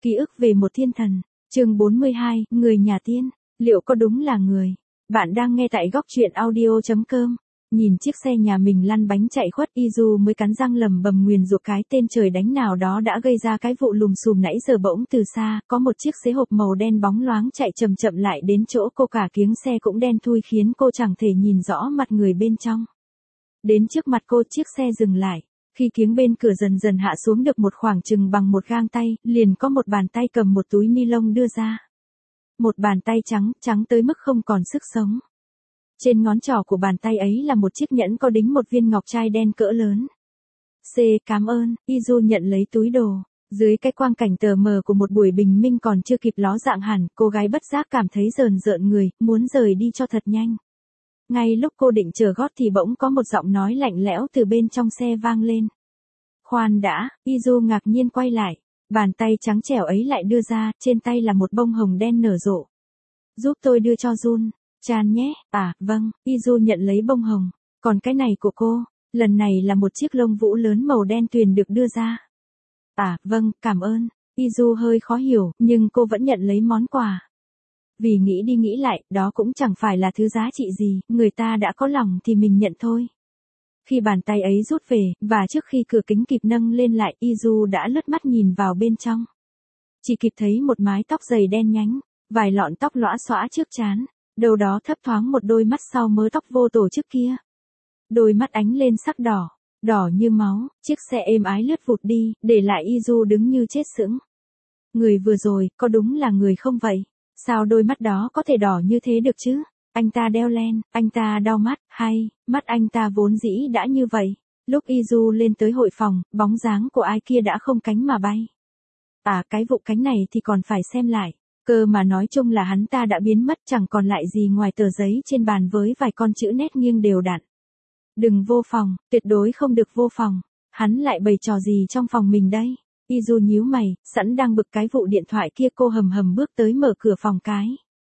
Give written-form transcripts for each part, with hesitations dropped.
Ký ức về một thiên thần, chương 42, người nhà tiên, liệu có đúng là người? Bạn đang nghe tại góc truyện audio.com. Nhìn chiếc xe nhà mình lăn bánh chạy khuất, Izu mới cắn răng lầm bầm nguyền rủa cái tên trời đánh nào đó đã gây ra cái vụ lùm xùm nãy giờ. Bỗng từ xa, có một chiếc xế hộp màu đen bóng loáng chạy chậm chậm lại đến chỗ cô, cả kiếng xe cũng đen thui khiến cô chẳng thể nhìn rõ mặt người bên trong. Đến trước mặt cô, chiếc xe dừng lại. Khi kiếng bên cửa dần dần hạ xuống được một khoảng chừng bằng một gang tay, liền có một bàn tay cầm một túi ni lông đưa ra. Một bàn tay trắng tới mức không còn sức sống. Trên ngón trỏ của bàn tay ấy là một chiếc nhẫn có đính một viên ngọc trai đen cỡ lớn. Cảm ơn. Izu nhận lấy túi đồ. Dưới cái quang cảnh tờ mờ của một buổi bình minh còn chưa kịp ló dạng hẳn, cô gái bất giác cảm thấy rờn rợn người, muốn rời đi cho thật nhanh. Ngay lúc cô định chờ gót thì bỗng có một giọng nói lạnh lẽo từ bên trong xe vang lên. Khoan đã. Izu ngạc nhiên quay lại. Bàn tay trắng trẻo ấy lại đưa ra, trên tay là một bông hồng đen nở rộ. Giúp tôi đưa cho Jun Chan nhé. À, vâng. Izu nhận lấy bông hồng. Còn cái này của cô. Lần này là một chiếc lông vũ lớn màu đen tuyền được đưa ra. À, vâng, cảm ơn. Izu hơi khó hiểu, nhưng cô vẫn nhận lấy món quà. Vì nghĩ đi nghĩ lại, đó cũng chẳng phải là thứ giá trị gì, người ta đã có lòng thì mình nhận thôi. Khi bàn tay ấy rút về, và trước khi cửa kính kịp nâng lên lại, Izu đã lướt mắt nhìn vào bên trong. Chỉ kịp thấy một mái tóc dày đen nhánh, vài lọn tóc lõa xõa trước trán, đâu đó thấp thoáng một đôi mắt sau mớ tóc vô tổ chức kia. Đôi mắt ánh lên sắc đỏ, đỏ như máu. Chiếc xe êm ái lướt vụt đi, để lại Izu đứng như chết sững. Người vừa rồi, có đúng là người không vậy? Sao đôi mắt đó có thể đỏ như thế được chứ? Anh ta đeo len, anh ta đau mắt, hay, mắt anh ta vốn dĩ đã như vậy. Lúc Izu lên tới hội phòng, bóng dáng của ai kia đã không cánh mà bay. À, cái vụ cánh này thì còn phải xem lại. Cơ mà nói chung là hắn ta đã biến mất, chẳng còn lại gì ngoài tờ giấy trên bàn với vài con chữ nét nghiêng đều đặn. Đừng vô phòng, tuyệt đối không được vô phòng. Hắn lại bày trò gì trong phòng mình đây? Izu nhíu mày, sẵn đang bực cái vụ điện thoại kia, cô hầm hầm bước tới mở cửa phòng cái.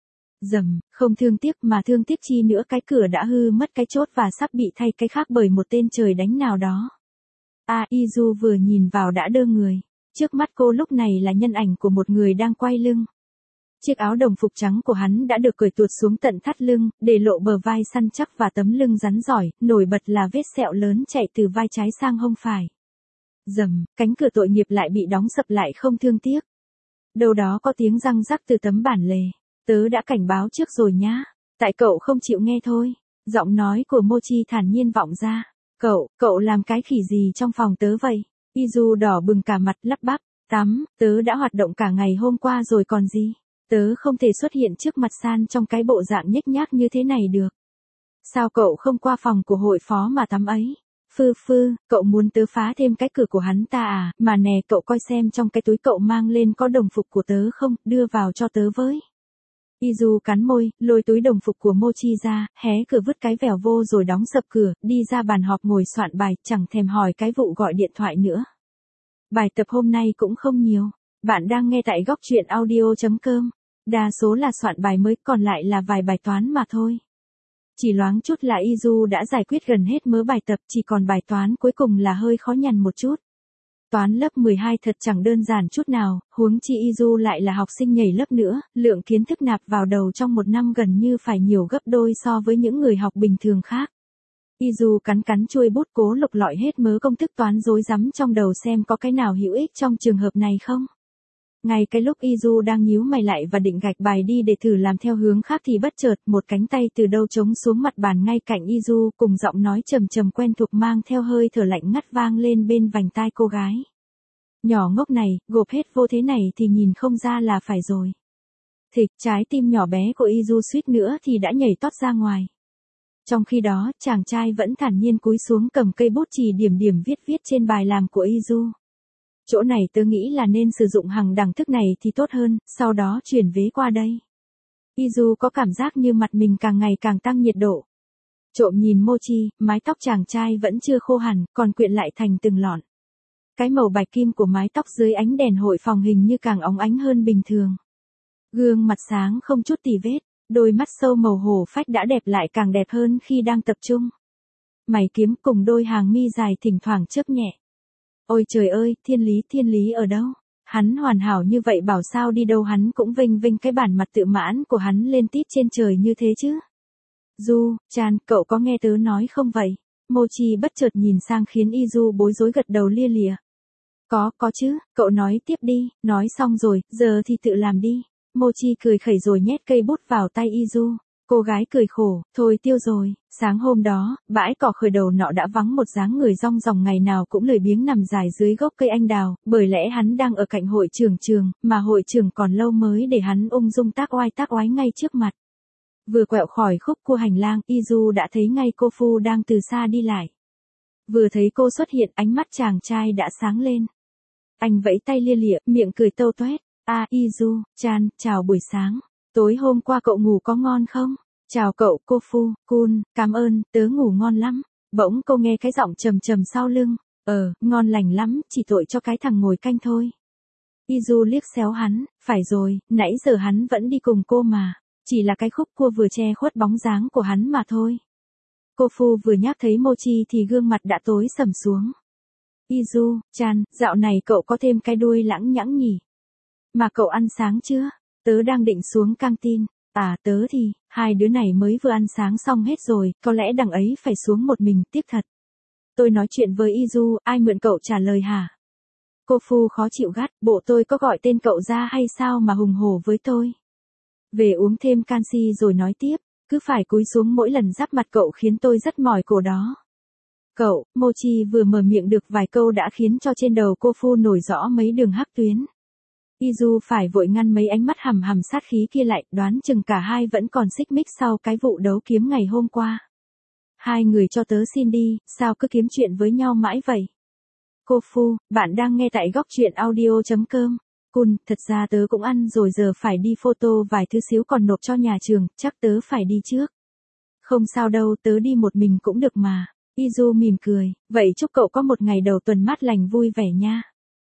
Dầm, không thương tiếc mà thương tiếc chi nữa, cái cửa đã hư mất cái chốt và sắp bị thay cái khác bởi một tên trời đánh nào đó. À, Izu vừa nhìn vào đã đơ người. Trước mắt cô lúc này là nhân ảnh của một người đang quay lưng. Chiếc áo đồng phục trắng của hắn đã được cởi tuột xuống tận thắt lưng, để lộ bờ vai săn chắc và tấm lưng rắn giỏi, nổi bật là vết sẹo lớn chạy từ vai trái sang hông phải. Dầm, cánh cửa tội nghiệp lại bị đóng sập lại không thương tiếc. Đâu đó có tiếng răng rắc từ tấm bản lề. Tớ đã cảnh báo trước rồi nhá. Tại cậu không chịu nghe thôi. Giọng nói của Mochi thản nhiên vọng ra. Cậu làm cái khỉ gì trong phòng tớ vậy? Izu đỏ bừng cả mặt lắp bắp. Tớ đã hoạt động cả ngày hôm qua rồi còn gì. Tớ không thể xuất hiện trước mặt San trong cái bộ dạng nhếch nhác như thế này được. Sao cậu không qua phòng của hội phó mà tắm ấy? Cậu muốn tớ phá thêm cái cửa của hắn ta à? Mà nè, cậu coi xem trong cái túi cậu mang lên có đồng phục của tớ không, đưa vào cho tớ với. Izu cắn môi, lôi túi đồng phục của Mochi ra, hé cửa vứt cái vèo vô rồi đóng sập cửa, đi ra bàn họp ngồi soạn bài, chẳng thèm hỏi cái vụ gọi điện thoại nữa. Bài tập hôm nay cũng không nhiều. Bạn đang nghe tại góc truyện audio.com. Đa số là soạn bài mới, còn lại là vài bài toán mà thôi. Chỉ loáng chút là Izu đã giải quyết gần hết mớ bài tập, chỉ còn bài toán cuối cùng là hơi khó nhằn một chút. Toán lớp 12 thật chẳng đơn giản chút nào, huống chi Izu lại là học sinh nhảy lớp nữa, lượng kiến thức nạp vào đầu trong một năm gần như phải nhiều gấp đôi so với những người học bình thường khác. Izu cắn chuôi bút cố lục lọi hết mớ công thức toán rối rắm trong đầu xem có cái nào hữu ích trong trường hợp này không. Ngay cái lúc Izu đang nhíu mày lại và định gạch bài đi để thử làm theo hướng khác thì bất chợt một cánh tay từ đâu trống xuống mặt bàn ngay cạnh Izu, cùng giọng nói trầm trầm quen thuộc mang theo hơi thở lạnh ngắt vang lên bên vành tai cô gái. Nhỏ ngốc này, gộp hết vô thế này thì nhìn không ra là phải rồi. Thịch, trái tim nhỏ bé của Izu suýt nữa thì đã nhảy tót ra ngoài. Trong khi đó, chàng trai vẫn thản nhiên cúi xuống cầm cây bút chì điểm viết trên bài làm của Izu. Chỗ này tớ nghĩ là nên sử dụng hàng đẳng thức này thì tốt hơn, sau đó chuyển vế qua đây. Izu có cảm giác như mặt mình càng ngày càng tăng nhiệt độ. Trộm nhìn Mochi, mái tóc chàng trai vẫn chưa khô hẳn, còn quyện lại thành từng lọn. Cái màu bạch kim của mái tóc dưới ánh đèn hội phòng hình như càng óng ánh hơn bình thường. Gương mặt sáng không chút tì vết, đôi mắt sâu màu hổ phách đã đẹp lại càng đẹp hơn khi đang tập trung. Mày kiếm cùng đôi hàng mi dài thỉnh thoảng chớp nhẹ. Ôi trời ơi, thiên lý ở đâu? Hắn hoàn hảo như vậy bảo sao đi đâu hắn cũng vênh vênh cái bản mặt tự mãn của hắn lên tít trên trời như thế chứ. Du-chan, cậu có nghe tớ nói không vậy? Mochi bất chợt nhìn sang khiến Izu bối rối gật đầu lia lịa. Có chứ, cậu nói tiếp đi, nói xong rồi, giờ thì tự làm đi. Mochi cười khẩy rồi nhét cây bút vào tay Izu. Cô gái cười khổ, thôi tiêu rồi, sáng hôm đó, bãi cỏ khởi đầu nọ đã vắng một dáng người rong ròng ngày nào cũng lười biếng nằm dài dưới gốc cây anh đào, bởi lẽ hắn đang ở cạnh hội trưởng trường, mà hội trưởng còn lâu mới để hắn ung dung tác oái ngay trước mặt. Vừa quẹo khỏi khúc cua hành lang, Izu đã thấy ngay cô Fu đang từ xa đi lại. Vừa thấy cô xuất hiện, ánh mắt chàng trai đã sáng lên. Anh vẫy tay lia lịa, miệng cười tâu toét. Izu-chan, chào buổi sáng. Tối hôm qua cậu ngủ có ngon không? Chào cậu, cô Fu, Kun, cảm ơn, tớ ngủ ngon lắm. Bỗng cô nghe cái giọng trầm trầm sau lưng. Ngon lành lắm, chỉ tội cho cái thằng ngồi canh thôi. Izu liếc xéo hắn, phải rồi, nãy giờ hắn vẫn đi cùng cô mà. Chỉ là cái khúc cua vừa che khuất bóng dáng của hắn mà thôi. Cô Fu vừa nhắc thấy Mochi thì gương mặt đã tối sầm xuống. Izu-chan, dạo này cậu có thêm cái đuôi lãng nhãng nhỉ? Mà cậu ăn sáng chưa? Tớ đang định xuống căng tin. Tớ thì, hai đứa này mới vừa ăn sáng xong hết rồi, có lẽ đằng ấy phải xuống một mình, tiếc thật. Tôi nói chuyện với Izu, ai mượn cậu trả lời hả? Cô Fu khó chịu gắt, bộ tôi có gọi tên cậu ra hay sao mà hùng hổ với tôi? Về uống thêm canxi rồi nói tiếp, cứ phải cúi xuống mỗi lần giáp mặt cậu khiến tôi rất mỏi cổ đó. Cậu, Mochi vừa mở miệng được vài câu đã khiến cho trên đầu cô Fu nổi rõ mấy đường hắc tuyến. Izu phải vội ngăn mấy ánh mắt hằm hằm sát khí kia lại, đoán chừng cả hai vẫn còn xích mích sau cái vụ đấu kiếm ngày hôm qua. Hai người cho tớ xin đi, sao cứ kiếm chuyện với nhau mãi vậy? Cô Fu, bạn đang nghe tại góc truyện audio.com. Kun, thật ra tớ cũng ăn rồi giờ phải đi photo vài thứ xíu còn nộp cho nhà trường, chắc tớ phải đi trước. Không sao đâu, tớ đi một mình cũng được mà. Izu mỉm cười, vậy chúc cậu có một ngày đầu tuần mát lành vui vẻ nha.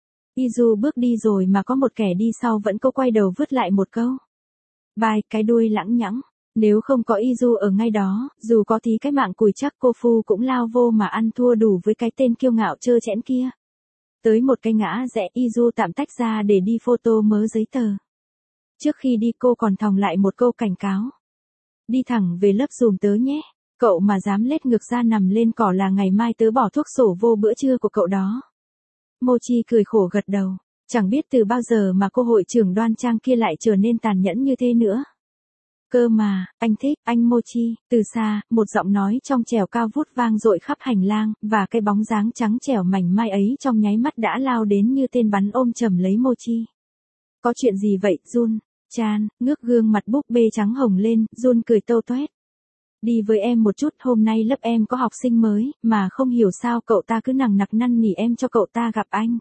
Izu bước đi rồi mà có một kẻ đi sau vẫn cố quay đầu vứt lại một câu. Bye, cái đuôi lãng nhãng. Nếu không có Izu ở ngay đó, dù có tí cái mạng cùi chắc cô Fu cũng lao vô mà ăn thua đủ với cái tên kiêu ngạo trơ trẽn kia. Tới một cái ngã rẽ, Izu tạm tách ra để đi photo mớ giấy tờ. Trước khi đi cô còn thòng lại một câu cảnh cáo. Đi thẳng về lớp giùm tớ nhé. Cậu mà dám lết ngược ra nằm lên cỏ là ngày mai tớ bỏ thuốc sổ vô bữa trưa của cậu đó. Mochi cười khổ gật đầu. Chẳng biết từ bao giờ mà cô hội trưởng đoan trang kia lại trở nên tàn nhẫn như thế nữa. Cơ mà, anh thích, anh Mochi. Từ xa, một giọng nói trong trẻo cao vút vang dội khắp hành lang, và cái bóng dáng trắng trẻo mảnh mai ấy trong nháy mắt đã lao đến như tên bắn ôm chầm lấy Mochi. Có chuyện gì vậy, Jun-chan? Ngước gương mặt búp bê trắng hồng lên, Jun cười tâu toét. Đi với em một chút, hôm nay lớp em có học sinh mới, mà không hiểu sao cậu ta cứ nằng nặc năn nỉ em cho cậu ta gặp anh.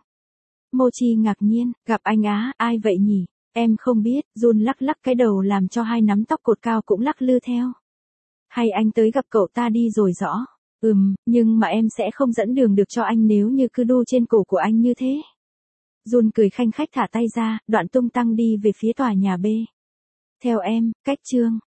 Mochi ngạc nhiên, gặp anh á, ai vậy nhỉ? Em không biết, Jun lắc lắc cái đầu làm cho hai nắm tóc cột cao cũng lắc lư theo. Hay anh tới gặp cậu ta đi rồi rõ. Nhưng mà em sẽ không dẫn đường được cho anh nếu như cứ đu trên cổ của anh như thế. Jun cười khanh khách thả tay ra, đoạn tung tăng đi về phía tòa nhà B. Theo em, cách chương.